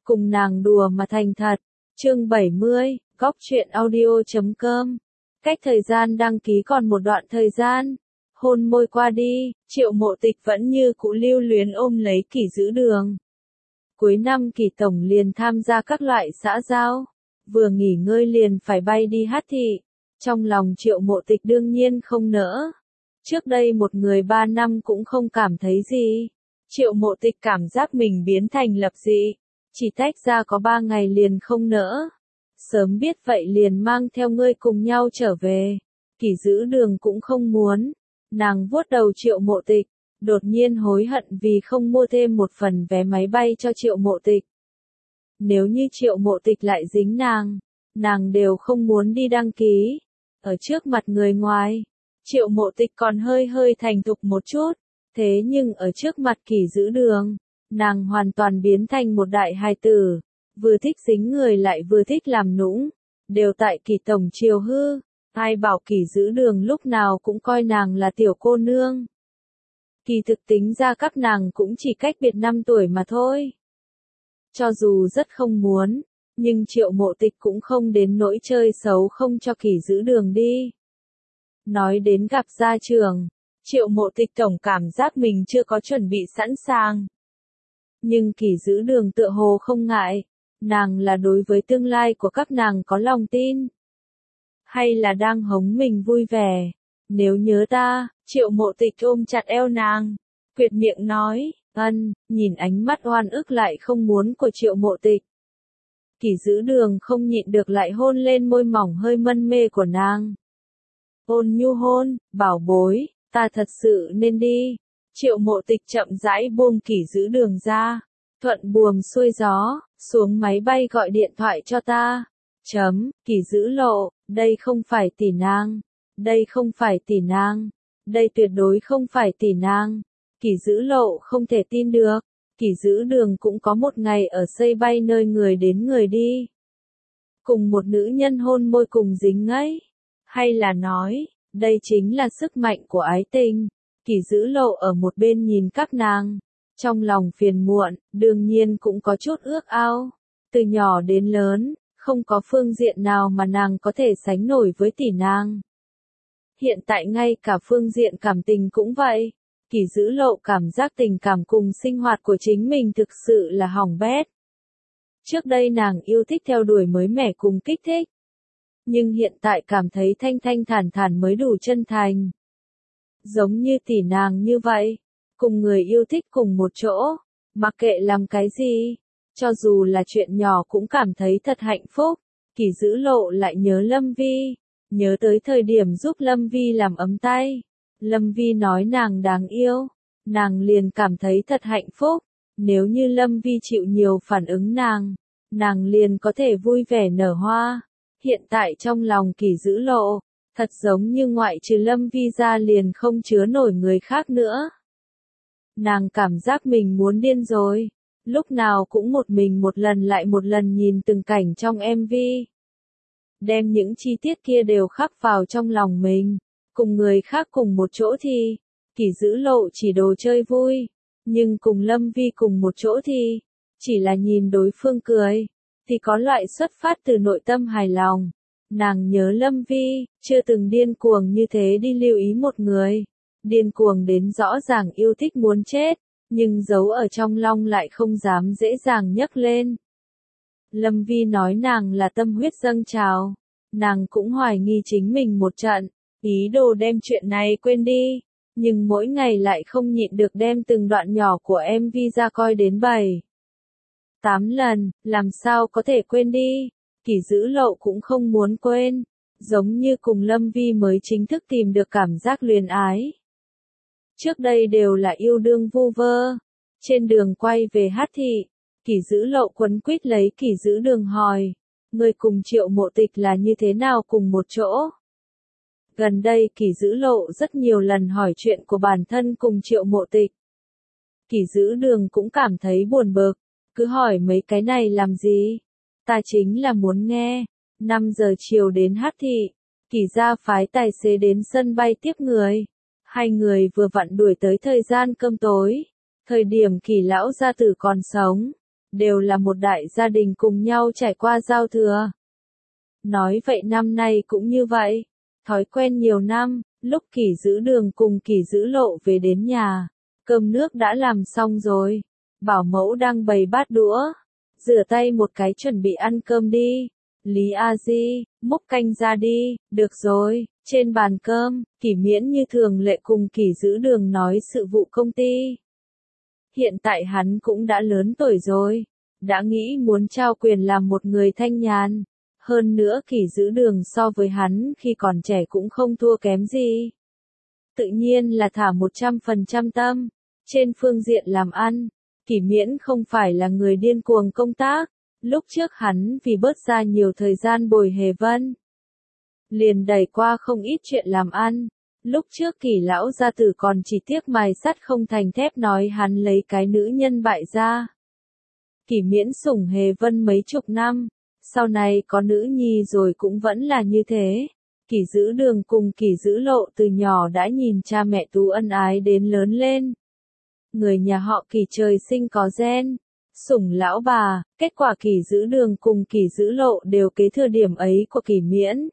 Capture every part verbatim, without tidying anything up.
cùng nàng đùa mà thành thật. Chương bảy mươi, góc truyện audio chấm com. Cách thời gian đăng ký còn một đoạn thời gian. Hôn môi qua đi, Triệu Mộ Tịch vẫn như cũ lưu luyến ôm lấy Kỷ Giữ Đường. Cuối năm Kỷ tổng liền tham gia các loại xã giao, vừa nghỉ ngơi liền phải bay đi hát thị. Trong lòng Triệu Mộ Tịch đương nhiên không nỡ. Trước đây một người ba năm cũng không cảm thấy gì. Triệu Mộ Tịch cảm giác mình biến thành lập dị, chỉ tách ra có ba ngày liền không nỡ. Sớm biết vậy liền mang theo ngươi cùng nhau trở về. Kỷ Giữ Đường cũng không muốn. Nàng vuốt đầu Triệu Mộ Tịch, đột nhiên hối hận vì không mua thêm một phần vé máy bay cho Triệu Mộ Tịch. Nếu như Triệu Mộ Tịch lại dính nàng, nàng đều không muốn đi đăng ký. Ở trước mặt người ngoài, Triệu Mộ Tịch còn hơi hơi thành thục một chút, thế nhưng ở trước mặt Kỷ Giữ Đường, nàng hoàn toàn biến thành một đại hài tử, vừa thích dính người lại vừa thích làm nũng, đều tại Kỷ tổng chiều hư. Ai bảo Kỷ Giữ Đường lúc nào cũng coi nàng là tiểu cô nương. Kỳ thực tính ra các nàng cũng chỉ cách biệt năm tuổi mà thôi. Cho dù rất không muốn, nhưng Triệu Mộ Tịch cũng không đến nỗi chơi xấu không cho Kỷ Giữ Đường đi. Nói đến gặp gia trưởng, Triệu Mộ Tịch tổng cảm giác mình chưa có chuẩn bị sẵn sàng. Nhưng Kỷ Giữ Đường tựa hồ không ngại, nàng là đối với tương lai của các nàng có lòng tin. Hay là đang hống mình vui vẻ. Nếu nhớ ta, Triệu Mộ Tịch ôm chặt eo nàng, quyệt miệng nói, ân, nhìn ánh mắt oan ức lại không muốn của Triệu Mộ Tịch. Kỷ Giữ Đường không nhịn được lại hôn lên môi mỏng hơi mân mê của nàng. Ôn nhu hôn, bảo bối, ta thật sự nên đi. Triệu Mộ Tịch chậm rãi buông Kỷ Giữ Đường ra, thuận buồm xuôi gió, xuống máy bay gọi điện thoại cho ta. Chấm, Kỷ Giữ Lộ, đây không phải tỷ nàng, đây không phải tỷ nàng, đây tuyệt đối không phải tỷ nàng. Kỷ Giữ Lộ không thể tin được, Kỷ Giữ Đường cũng có một ngày ở xây bay nơi người đến người đi. Cùng một nữ nhân hôn môi cùng dính ấy, hay là nói, đây chính là sức mạnh của ái tình. Kỷ Giữ Lộ ở một bên nhìn các nàng, trong lòng phiền muộn, đương nhiên cũng có chút ước ao. Từ nhỏ đến lớn, không có phương diện nào mà nàng có thể sánh nổi với tỷ nàng. Hiện tại ngay cả phương diện cảm tình cũng vậy. Kỷ Giữ Lộ cảm giác tình cảm cùng sinh hoạt của chính mình thực sự là hỏng bét. Trước đây nàng yêu thích theo đuổi mới mẻ cùng kích thích. Nhưng hiện tại cảm thấy thanh thanh thản thản mới đủ chân thành. Giống như tỷ nàng như vậy, cùng người yêu thích cùng một chỗ, mặc kệ làm cái gì, cho dù là chuyện nhỏ cũng cảm thấy thật hạnh phúc. Kỷ Giữ Lộ lại nhớ Lâm Vi, nhớ tới thời điểm giúp Lâm Vi làm ấm tay. Lâm Vi nói nàng đáng yêu, nàng liền cảm thấy thật hạnh phúc. Nếu như Lâm Vi chịu nhiều phản ứng nàng, nàng liền có thể vui vẻ nở hoa. Hiện tại trong lòng Kỷ Giữ Lộ, thật giống như ngoại trừ Lâm Vi ra liền không chứa nổi người khác nữa. Nàng cảm giác mình muốn điên rồi. Lúc nào cũng một mình một lần lại một lần nhìn từng cảnh trong em vê. Đem những chi tiết kia đều khắc vào trong lòng mình. Cùng người khác cùng một chỗ thì, Kỷ Giữ Lộ chỉ đồ chơi vui. Nhưng cùng Lâm Vi cùng một chỗ thì, chỉ là nhìn đối phương cười, thì có loại xuất phát từ nội tâm hài lòng. Nàng nhớ Lâm Vi, chưa từng điên cuồng như thế đi lưu ý một người. Điên cuồng đến rõ ràng yêu thích muốn chết, nhưng giấu ở trong lòng lại không dám dễ dàng nhấc lên. Lâm Vi nói nàng là tâm huyết dâng trào. Nàng cũng hoài nghi chính mình một trận, ý đồ đem chuyện này quên đi. Nhưng mỗi ngày lại không nhịn được đem từng đoạn nhỏ của em vê ra coi đến bảy, tám lần, làm sao có thể quên đi. Kỷ Giữ Lộ cũng không muốn quên, giống như cùng Lâm Vi mới chính thức tìm được cảm giác luyến ái. Trước đây đều là yêu đương vu vơ. Trên đường quay về hát thị, Kỷ Giữ Lộ quấn quýt lấy Kỷ Giữ Đường hỏi, người cùng Triệu Mộ Tịch là như thế nào cùng một chỗ? Gần đây Kỷ Giữ Lộ rất nhiều lần hỏi chuyện của bản thân cùng Triệu Mộ Tịch. Kỷ Giữ Đường cũng cảm thấy buồn bực, cứ hỏi mấy cái này làm gì? Ta chính là muốn nghe. năm giờ chiều đến hát thị, Kỷ gia phái tài xế đến sân bay tiếp người. Hai người vừa vặn đuổi tới thời gian cơm tối. Thời điểm Kỷ lão gia tử còn sống. đều là một đại gia đình cùng nhau trải qua giao thừa. Nói vậy năm nay cũng như vậy, thói quen nhiều năm, lúc Kỷ Dữ Đường cùng Kỷ Dữ Lộ về đến nhà, cơm nước đã làm xong rồi, bảo mẫu đang bày bát đũa, rửa tay một cái chuẩn bị ăn cơm đi. Lý A Di, múc canh ra đi, được rồi, trên bàn cơm, Kỷ Miễn như thường lệ cùng Kỷ Dữ Đường nói sự vụ công ty. Hiện tại hắn cũng đã lớn tuổi rồi, đã nghĩ muốn trao quyền làm một người thanh nhàn. Hơn nữa Kỷ Dữ Đường so với hắn khi còn trẻ cũng không thua kém gì. Tự nhiên là thả một trăm phần trăm tâm. Trên phương diện làm ăn, Kỷ Miễn không phải là người điên cuồng công tác. Lúc trước hắn vì bớt ra nhiều thời gian bồi Hề Vân, liền đẩy qua không ít chuyện làm ăn. Lúc trước Kỷ lão gia tử còn chỉ tiếc mài sắt không thành thép nói hắn lấy cái nữ nhân bại gia. Kỷ Miễn sủng Hề Vân mấy chục năm, sau này có nữ nhi rồi cũng vẫn là như thế. Kỷ Dữ Đường cùng Kỷ Dữ Lộ từ nhỏ đã nhìn cha mẹ Tú ân ái đến lớn lên. Người nhà họ Kỷ trời sinh có gen, sủng lão bà, kết quả Kỷ Dữ Đường cùng Kỷ Dữ Lộ đều kế thừa điểm ấy của Kỷ Miễn.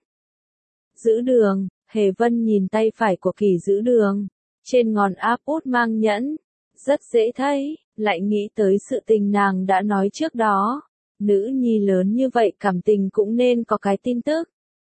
Dữ Đường, Hề Vân nhìn tay phải của Kỷ Dữ Đường, trên ngón áp út mang nhẫn, rất dễ thấy, lại nghĩ tới sự tình nàng đã nói trước đó. Nữ nhi lớn như vậy cảm tình cũng nên có cái tin tức.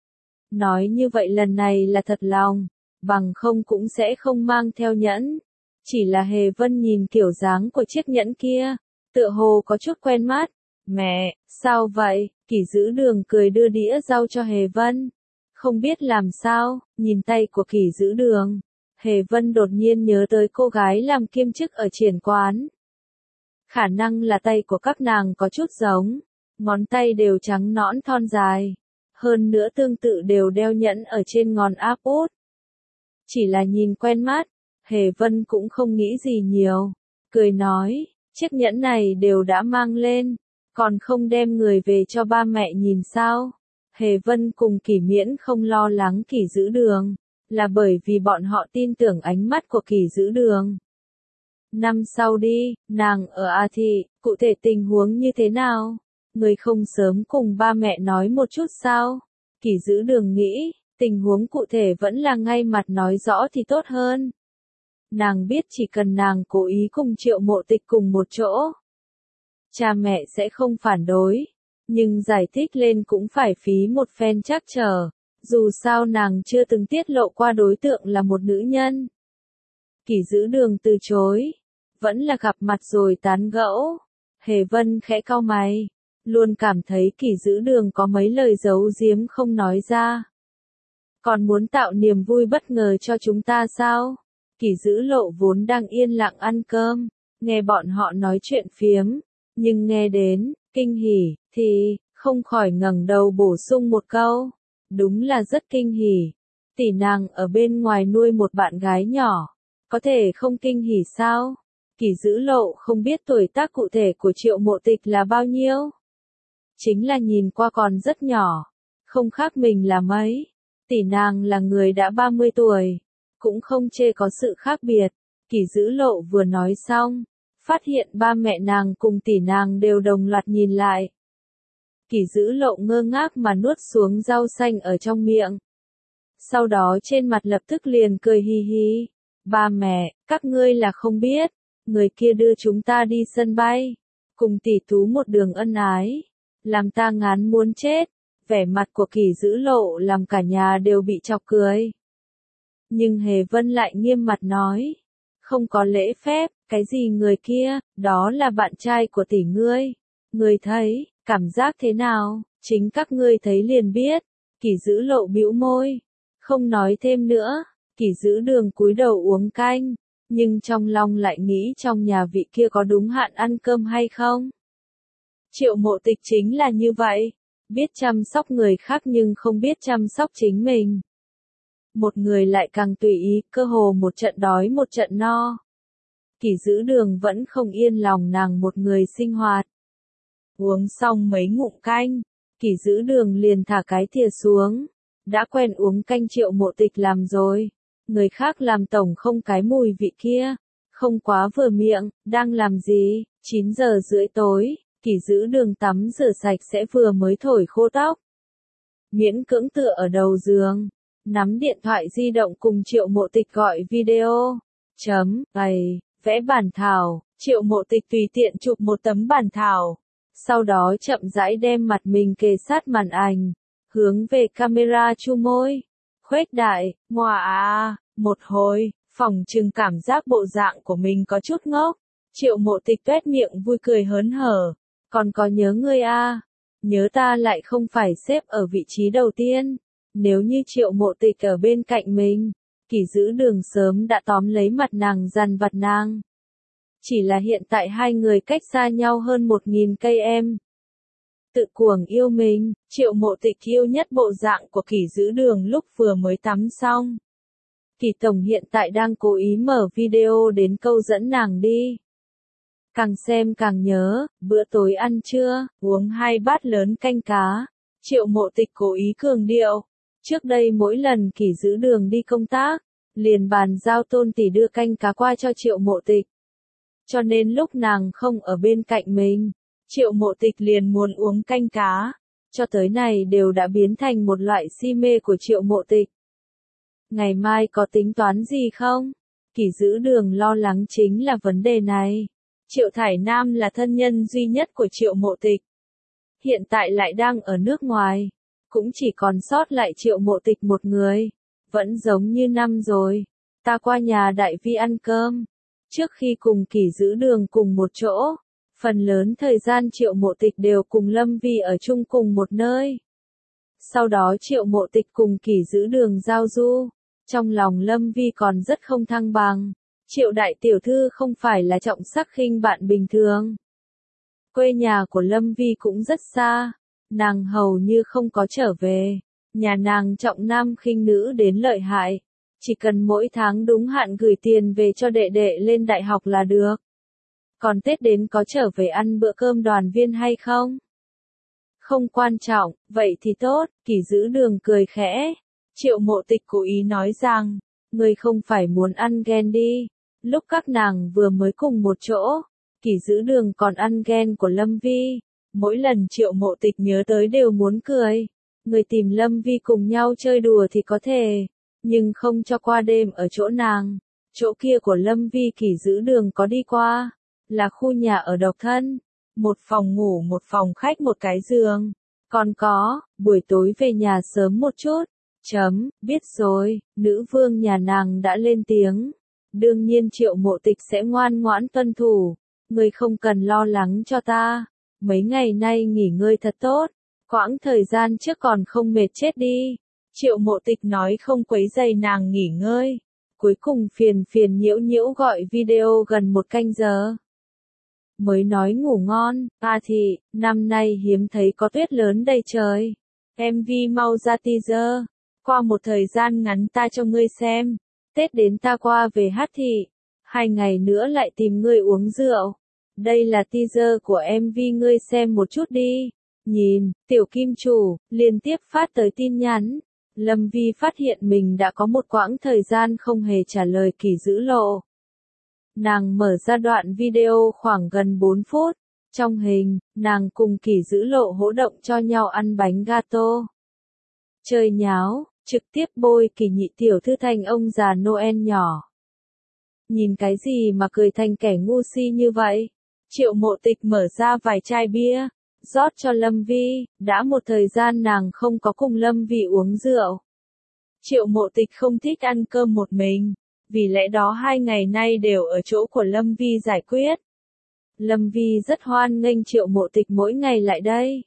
Nói như vậy lần này là thật lòng, bằng không cũng sẽ không mang theo nhẫn. Chỉ là Hề Vân nhìn kiểu dáng của chiếc nhẫn kia, tựa hồ có chút quen mắt. Mẹ, sao vậy? Kỷ Dữ Đường cười đưa đĩa rau cho Hề Vân. Không biết làm sao, nhìn tay của Kỷ Dữ Đường, Hề Vân đột nhiên nhớ tới cô gái làm kiêm chức ở triển quán. Khả năng là tay của các nàng có chút giống, ngón tay đều trắng nõn thon dài, hơn nữa tương tự đều đeo nhẫn ở trên ngón áp út. Chỉ là nhìn quen mắt, Hề Vân cũng không nghĩ gì nhiều, cười nói, chiếc nhẫn này đều đã mang lên, còn không đem người về cho ba mẹ nhìn sao? Hề Vân cùng Kỷ Miễn không lo lắng Kỷ Dữ Đường, là bởi vì bọn họ tin tưởng ánh mắt của Kỷ Dữ Đường. Năm sau đi, nàng ở A Thị, cụ thể tình huống như thế nào? Người không sớm cùng ba mẹ nói một chút sao? Kỷ Dữ Đường nghĩ, tình huống cụ thể vẫn là ngay mặt nói rõ thì tốt hơn. Nàng biết chỉ cần nàng cố ý cùng Triệu Mộ Tịch cùng một chỗ, cha mẹ sẽ không phản đối, nhưng giải thích lên cũng phải phí một phen trắc trở, dù sao nàng chưa từng tiết lộ qua đối tượng là một nữ nhân. Kỷ Dữ Đường từ chối, vẫn là gặp mặt rồi tán gẫu. Hề Vân khẽ cau mày, luôn cảm thấy Kỷ Dữ Đường có mấy lời giấu giếm không nói ra. Còn muốn tạo niềm vui bất ngờ cho chúng ta sao? Kỷ Dữ Lộ vốn đang yên lặng ăn cơm, nghe bọn họ nói chuyện phiếm, nhưng nghe đến kinh hỉ thì không khỏi ngẩng đầu bổ sung một câu, đúng là rất kinh hỉ. Tỷ nàng ở bên ngoài nuôi một bạn gái nhỏ, có thể không kinh hỉ sao? Kỷ Dữ Lộ không biết tuổi tác cụ thể của Triệu Mộ Tịch là bao nhiêu. Chính là nhìn qua còn rất nhỏ, không khác mình là mấy. Tỷ nàng là người đã ba mươi tuổi, cũng không chê có sự khác biệt. Kỷ Dữ Lộ vừa nói xong, phát hiện ba mẹ nàng cùng tỷ nàng đều đồng loạt nhìn lại. Kỷ Dữ Lộ ngơ ngác mà nuốt xuống rau xanh ở trong miệng. Sau đó trên mặt lập tức liền cười hi hi. Ba mẹ, các ngươi là không biết, người kia đưa chúng ta đi sân bay, cùng tỷ Tú một đường ân ái, làm ta ngán muốn chết. Vẻ mặt của Kỷ Dữ Lộ làm cả nhà đều bị chọc cười. Nhưng Hề Vân lại nghiêm mặt nói, không có lễ phép, cái gì người kia, đó là bạn trai của tỷ ngươi. Ngươi thấy, cảm giác thế nào, chính các ngươi thấy liền biết. Kỷ Dữ Lộ bĩu môi, không nói thêm nữa. Kỷ Dữ Đường cúi đầu uống canh, nhưng trong lòng lại nghĩ trong nhà vị kia có đúng hạn ăn cơm hay không. Triệu Mộ Tịch chính là như vậy, biết chăm sóc người khác nhưng không biết chăm sóc chính mình. Một người lại càng tùy ý, cơ hồ một trận đói một trận no. Kỷ Dữ Đường vẫn không yên lòng nàng một người sinh hoạt. Uống xong mấy ngụm canh, Kỷ Dữ Đường liền thả cái thìa xuống. Đã quen uống canh Triệu Mộ Tịch làm rồi, người khác làm tổng không cái mùi vị kia, không quá vừa miệng. Đang làm gì? chín giờ rưỡi tối, Kỷ Dữ Đường tắm rửa sạch sẽ vừa mới thổi khô tóc. Miễn cưỡng tựa ở đầu giường, nắm điện thoại di động cùng Triệu Mộ Tịch gọi video. Chấm, bày, vẽ bản thảo, Triệu Mộ Tịch tùy tiện chụp một tấm bản thảo. Sau đó chậm rãi đem mặt mình kề sát màn ảnh, hướng về camera chu môi. Khuếch đại, ngoà à, một hồi, phỏng chừng cảm giác bộ dạng của mình có chút ngốc. Triệu Mộ Tịch tuét miệng vui cười hớn hở. Còn có nhớ ngươi à? Nhớ ta lại không phải xếp ở vị trí đầu tiên. Nếu như Triệu Mộ Tịch ở bên cạnh mình, Kỷ Dữ Đường sớm đã tóm lấy mặt nàng dằn vặt nàng. Chỉ là hiện tại hai người cách xa nhau hơn một nghìn cây em. Tự cuồng yêu mình, Triệu Mộ Tịch yêu nhất bộ dạng của Kỷ Dữ Đường lúc vừa mới tắm xong. Kỷ Tổng hiện tại đang cố ý mở video đến câu dẫn nàng đi. Càng xem càng nhớ, bữa tối ăn trưa, uống hai bát lớn canh cá. Triệu Mộ Tịch cố ý cường điệu. Trước đây mỗi lần Kỷ Dữ Đường đi công tác, liền bàn giao Tôn tỷ đưa canh cá qua cho Triệu Mộ Tịch. Cho nên lúc nàng không ở bên cạnh mình, Triệu Mộ Tịch liền muốn uống canh cá. Cho tới này đều đã biến thành một loại si mê của Triệu Mộ Tịch. Ngày mai có tính toán gì không? Kỷ Dữ Đường lo lắng chính là vấn đề này. Triệu Thải Nam là thân nhân duy nhất của Triệu Mộ Tịch. Hiện tại lại đang ở nước ngoài. Cũng chỉ còn sót lại Triệu Mộ Tịch một người. Vẫn giống như năm rồi. Ta qua nhà Đại Vi ăn cơm. Trước khi cùng Kỷ Dữ Đường cùng một chỗ, phần lớn thời gian Triệu Mộ Tịch đều cùng Lâm Vi ở chung cùng một nơi. Sau đó Triệu Mộ Tịch cùng Kỷ Dữ Đường giao du. Trong lòng Lâm Vi còn rất không thăng bằng. Triệu đại tiểu thư không phải là trọng sắc khinh bạn bình thường. Quê nhà của Lâm Vi cũng rất xa. Nàng hầu như không có trở về. Nhà nàng trọng nam khinh nữ đến lợi hại. Chỉ cần mỗi tháng đúng hạn gửi tiền về cho đệ đệ lên đại học là được. Còn Tết đến có trở về ăn bữa cơm đoàn viên hay không? Không quan trọng, vậy thì tốt. Kỷ Dữ Đường cười khẽ. Triệu Mộ Tịch cố ý nói rằng, ngươi không phải muốn ăn ghen đi. Lúc các nàng vừa mới cùng một chỗ, Kỷ Dữ Đường còn ăn ghen của Lâm Vi. Mỗi lần Triệu Mộ Tịch nhớ tới đều muốn cười. Người tìm Lâm Vi cùng nhau chơi đùa thì có thể, nhưng không cho qua đêm ở chỗ nàng. Chỗ kia của Lâm Vi Kỷ Dữ Đường có đi qua, là khu nhà ở độc thân. Một phòng ngủ, một phòng khách, một cái giường. Còn có, buổi tối về nhà sớm một chút. Chấm, biết rồi, nữ vương nhà nàng đã lên tiếng. Đương nhiên Triệu Mộ Tịch sẽ ngoan ngoãn tuân thủ. Ngươi không cần lo lắng cho ta. Mấy ngày nay nghỉ ngơi thật tốt. Quãng thời gian trước còn không mệt chết đi. Triệu Mộ Tịch nói không quấy rầy nàng nghỉ ngơi. Cuối cùng phiền phiền nhiễu nhiễu gọi video gần một canh giờ. Mới nói ngủ ngon, à thì, năm nay hiếm thấy có tuyết lớn đầy trời. em vê mau ra teaser. Qua một thời gian ngắn ta cho ngươi xem. Tết đến ta qua về hát thị. Hai ngày nữa lại tìm ngươi uống rượu. Đây là teaser của em vê ngươi xem một chút đi. Nhìn, tiểu kim chủ, liên tiếp phát tới tin nhắn. Lâm Vi phát hiện mình đã có một quãng thời gian không hề trả lời Kỷ Dữ Lộ. Nàng mở ra đoạn video khoảng gần bốn phút. Trong hình, nàng cùng Kỷ Dữ Lộ hỗ động cho nhau ăn bánh gato. Chơi nháo, trực tiếp bôi Kỷ nhị tiểu thư thành ông già Noel nhỏ. Nhìn cái gì mà cười thành kẻ ngu si như vậy? Triệu Mộ Tịch mở ra vài chai bia, rót cho Lâm Vi, đã một thời gian nàng không có cùng Lâm Vi uống rượu. Triệu Mộ Tịch không thích ăn cơm một mình, vì lẽ đó hai ngày nay đều ở chỗ của Lâm Vi giải quyết. Lâm Vi rất hoan nghênh Triệu Mộ Tịch mỗi ngày lại đây.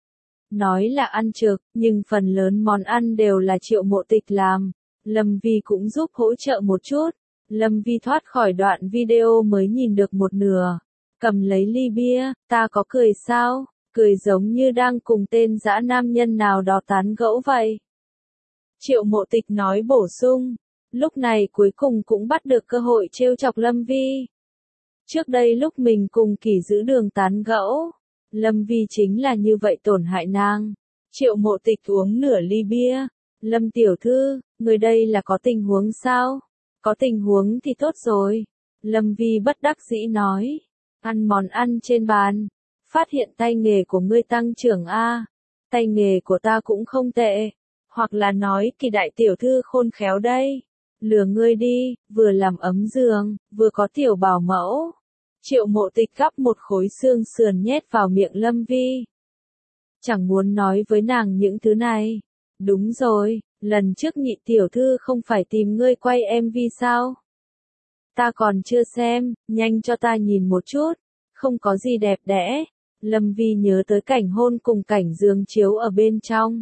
Nói là ăn trực, nhưng phần lớn món ăn đều là Triệu Mộ Tịch làm. Lâm Vi cũng giúp hỗ trợ một chút. Lâm Vi thoát khỏi đoạn video mới nhìn được một nửa. Cầm lấy ly bia, ta có cười sao? Cười giống như đang cùng tên dã nam nhân nào đó tán gẫu vậy. Triệu Mộ Tịch nói bổ sung. Lúc này cuối cùng cũng bắt được cơ hội trêu chọc Lâm Vi. Trước đây lúc mình cùng Kỷ Dữ Đường tán gẫu, Lâm Vi chính là như vậy tổn hại nàng. Triệu Mộ Tịch uống nửa ly bia. Lâm tiểu thư, người đây là có tình huống sao? Có tình huống thì tốt rồi. Lâm Vi bất đắc dĩ nói. Ăn món ăn trên bàn. Phát hiện tay nghề của ngươi tăng trưởng a. Tay nghề của ta cũng không tệ. Hoặc là nói Kỳ đại tiểu thư khôn khéo đây. Lừa ngươi đi, vừa làm ấm giường, vừa có tiểu bảo mẫu. Triệu Mộ Tịch gắp một khối xương sườn nhét vào miệng Lâm Vi. Chẳng muốn nói với nàng những thứ này. Đúng rồi, lần trước Nhị tiểu thư không phải tìm ngươi quay em vê sao? Ta còn chưa xem, nhanh cho ta nhìn một chút. Không có gì đẹp đẽ. Lâm Vi nhớ tới cảnh hôn cùng cảnh giường chiếu ở bên trong.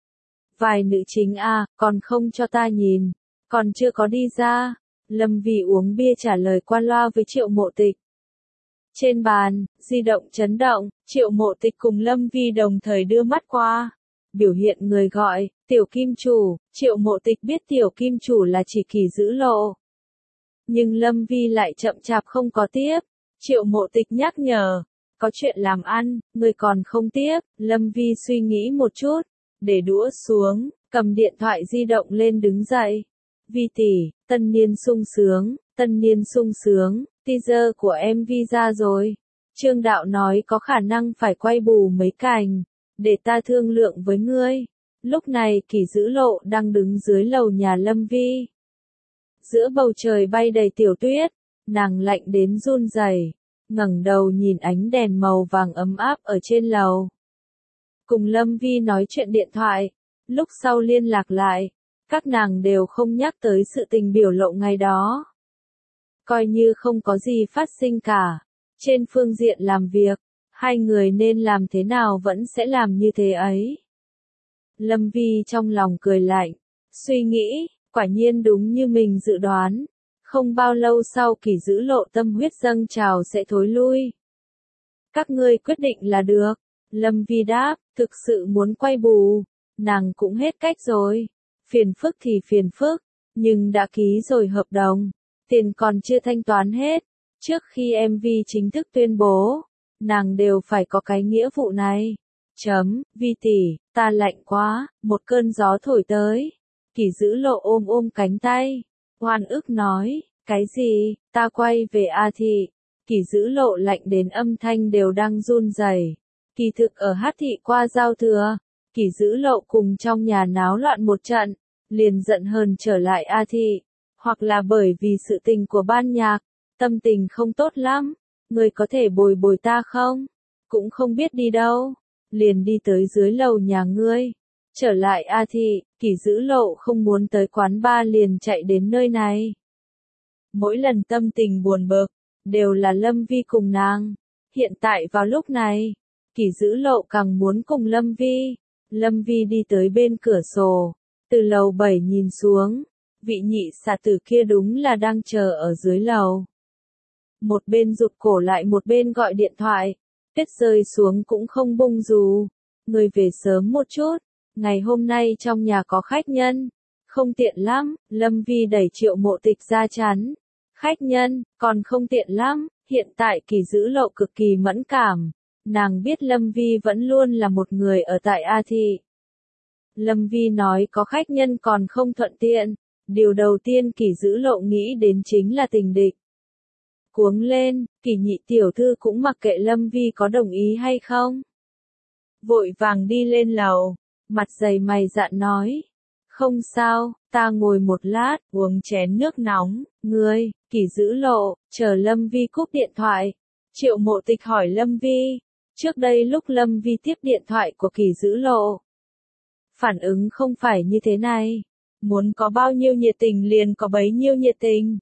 Vài nữ chính à, còn không cho ta nhìn. Còn chưa có đi ra. Lâm Vi uống bia trả lời qua loa với Triệu Mộ Tịch. Trên bàn, di động chấn động, Triệu Mộ Tịch cùng Lâm Vi đồng thời đưa mắt qua. Biểu hiện người gọi, tiểu kim chủ, Triệu Mộ Tịch biết tiểu kim chủ là chỉ Kỳ Dữ Lộ. Nhưng Lâm Vi lại chậm chạp không có tiếp. Triệu Mộ Tịch nhắc nhở, có chuyện làm ăn, người còn không tiếp. Lâm Vi suy nghĩ một chút, để đũa xuống, cầm điện thoại di động lên đứng dậy. Vi tỷ, tân niên sung sướng, tân niên sung sướng, teaser của em vê ra rồi. Trương Đạo nói có khả năng phải quay bù mấy cảnh, để ta thương lượng với ngươi. Lúc này Kỳ Dữ Lộ đang đứng dưới lầu nhà Lâm Vi. Giữa bầu trời bay đầy tiểu tuyết, nàng lạnh đến run rẩy, ngẩng đầu nhìn ánh đèn màu vàng ấm áp ở trên lầu. Cùng Lâm Vi nói chuyện điện thoại, lúc sau liên lạc lại, các nàng đều không nhắc tới sự tình biểu lộ ngày đó. Coi như không có gì phát sinh cả. Trên phương diện làm việc, hai người nên làm thế nào vẫn sẽ làm như thế ấy. Lâm Vi trong lòng cười lạnh, suy nghĩ, quả nhiên đúng như mình dự đoán. Không bao lâu sau Kỳ Dữ Lộ tâm huyết dâng trào sẽ thối lui. Các ngươi quyết định là được. Lâm Vi đáp, thực sự muốn quay bù. Nàng cũng hết cách rồi. Phiền phức thì phiền phức, nhưng đã ký rồi hợp đồng. Tiền còn chưa thanh toán hết. Trước khi em vê chính thức tuyên bố, nàng đều phải có cái nghĩa vụ này. Chấm, Vi tỷ, ta lạnh quá, một cơn gió thổi tới. Kỳ Dữ Lộ ôm ôm cánh tay. Oan ức nói, cái gì, ta quay về A thị. Kỳ Dữ Lộ lạnh đến âm thanh đều đang run rẩy. Kỳ thực ở Hát thị qua giao thừa, Kỳ Dữ Lộ cùng trong nhà náo loạn một trận, liền giận hờn trở lại A thị. Hoặc là bởi vì sự tình của ban nhạc, tâm tình không tốt lắm. Người có thể bồi bồi ta không? Cũng không biết đi đâu. Liền đi tới dưới lầu nhà ngươi. Trở lại A thị, Kỳ Dữ Lộ không muốn tới quán bar liền chạy đến nơi này. Mỗi lần tâm tình buồn bực, đều là Lâm Vi cùng nàng. Hiện tại vào lúc này, Kỳ Dữ Lộ càng muốn cùng Lâm Vi. Lâm Vi đi tới bên cửa sổ, từ lầu bảy nhìn xuống. Vị nhị xà tử kia đúng là đang chờ ở dưới lầu. Một bên rụt cổ lại một bên gọi điện thoại. Tuyết rơi xuống cũng không bung dù. Người về sớm một chút. Ngày hôm nay trong nhà có khách nhân. Không tiện lắm. Lâm Vi đẩy Triệu Mộ Tịch ra chắn. Khách nhân, còn không tiện lắm. Hiện tại Kỳ Dữ Lộ cực kỳ mẫn cảm. Nàng biết Lâm Vi vẫn luôn là một người ở tại A thị. Lâm Vi nói có khách nhân còn không thuận tiện. Điều đầu tiên Kỳ Dữ Lộ nghĩ đến chính là tình địch. Cuống lên, Kỳ nhị tiểu thư cũng mặc kệ Lâm Vi có đồng ý hay không. Vội vàng đi lên lầu, mặt dày mày dạn nói. Không sao, ta ngồi một lát, uống chén nước nóng, ngươi, Kỳ Dữ Lộ, chờ Lâm Vi cúp điện thoại. Triệu Mộ Tịch hỏi Lâm Vi, trước đây lúc Lâm Vi tiếp điện thoại của Kỳ Dữ Lộ. Phản ứng không phải như thế này. Muốn có bao nhiêu nhiệt tình liền có bấy nhiêu nhiệt tình.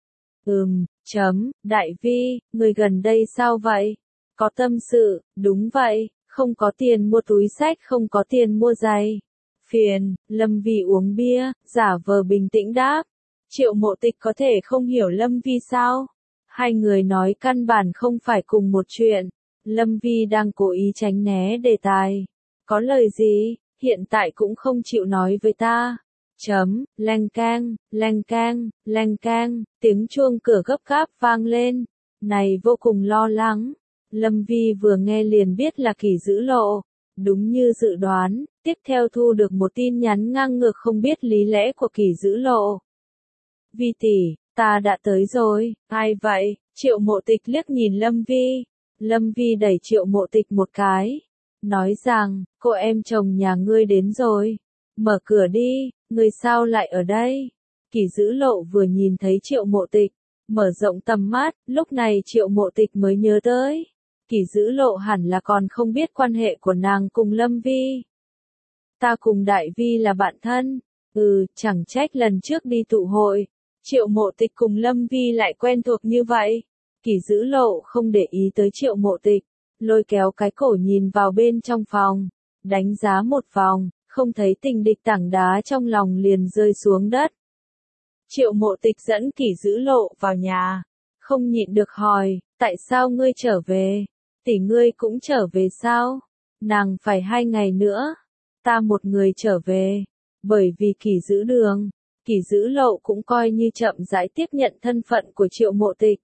Ừm, chấm, Đại Vi, người gần đây sao vậy? Có tâm sự, đúng vậy, không có tiền mua túi xách không có tiền mua giày. Phiền, Lâm Vi uống bia, giả vờ bình tĩnh đáp. Triệu Mộ Tịch có thể không hiểu Lâm Vi sao? Hai người nói căn bản không phải cùng một chuyện. Lâm Vi đang cố ý tránh né đề tài. Có lời gì, hiện tại cũng không chịu nói với ta. Chấm, leng keng, leng keng, leng keng, tiếng chuông cửa gấp gáp vang lên. Này vô cùng lo lắng. Lâm Vi vừa nghe liền biết là Kỳ Dữ Lộ. Đúng như dự đoán, tiếp theo thu được một tin nhắn ngang ngược không biết lý lẽ của Kỳ Dữ Lộ. Vi tỷ, ta đã tới rồi, ai vậy? Triệu Mộ Tịch liếc nhìn Lâm Vi. Lâm Vi đẩy Triệu Mộ Tịch một cái, nói rằng, cô em chồng nhà ngươi đến rồi, mở cửa đi, ngươi sao lại ở đây? Kỷ Dữ Lộ vừa nhìn thấy Triệu Mộ Tịch, mở rộng tầm mắt, lúc này Triệu Mộ Tịch mới nhớ tới. Kỷ Dữ Lộ hẳn là còn không biết quan hệ của nàng cùng Lâm Vi. Ta cùng Đại Vi là bạn thân, ừ, chẳng trách lần trước đi tụ hội, Triệu Mộ Tịch cùng Lâm Vi lại quen thuộc như vậy. Kỷ Dữ Lộ không để ý tới Triệu Mộ Tịch, lôi kéo cái cổ nhìn vào bên trong phòng, đánh giá một vòng, không thấy tình địch tảng đá trong lòng liền rơi xuống đất. Triệu Mộ Tịch dẫn Kỷ Dữ Lộ vào nhà, không nhịn được hỏi, tại sao ngươi trở về? Tỷ ngươi cũng trở về sao? Nàng phải hai ngày nữa, ta một người trở về, bởi vì Kỷ Dữ Đường, Kỷ Dữ Lộ cũng coi như chậm rãi tiếp nhận thân phận của Triệu Mộ Tịch.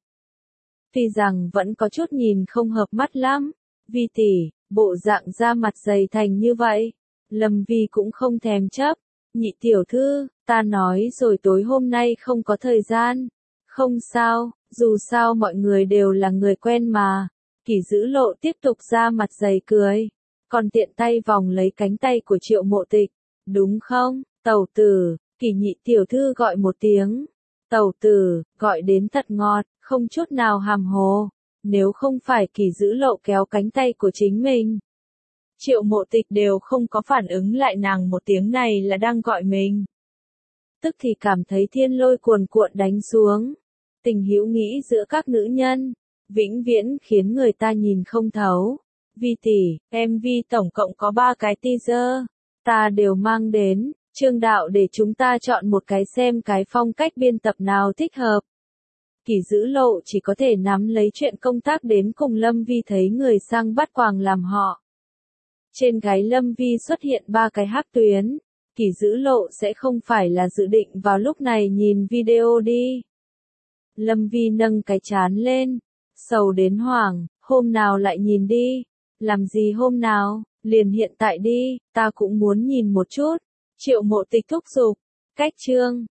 Tuy rằng vẫn có chút nhìn không hợp mắt lắm, Vi tỷ, bộ dạng da mặt dày thành như vậy, Lâm Vi cũng không thèm chấp. Nhị tiểu thư, ta nói rồi tối hôm nay không có thời gian. Không sao, dù sao mọi người đều là người quen mà. Kỷ Dữ Lộ tiếp tục ra mặt dày cười, còn tiện tay vòng lấy cánh tay của Triệu Mộ Tịch. Đúng không, tẩu tử, Kỷ nhị tiểu thư gọi một tiếng. Tẩu tử, gọi đến thật ngọt, không chút nào hàm hồ. Nếu không phải Kỷ Dữ Lộ kéo cánh tay của chính mình, Triệu Mộ Tịch đều không có phản ứng lại nàng một tiếng này là đang gọi mình. Tức thì cảm thấy thiên lôi cuồn cuộn đánh xuống. Tình hữu nghĩ giữa các nữ nhân, vĩnh viễn khiến người ta nhìn không thấu. Vi tỷ, em Vi tổng cộng có ba cái teaser, ta đều mang đến, Trương đạo để chúng ta chọn một cái xem cái phong cách biên tập nào thích hợp. Kỷ Dữ Lộ chỉ có thể nắm lấy chuyện công tác đến cùng Lâm Vi thấy người sang bắt quàng làm họ. Trên gáy Lâm Vi xuất hiện ba cái hắc tuyến, Kỷ Dữ Lộ sẽ không phải là dự định vào lúc này nhìn video đi. Lâm Vi nâng cái trán lên, sầu đến hoảng, hôm nào lại nhìn đi, làm gì hôm nào, liền hiện tại đi, ta cũng muốn nhìn một chút. Triệu Mộ Tịch thúc giục, cách chương.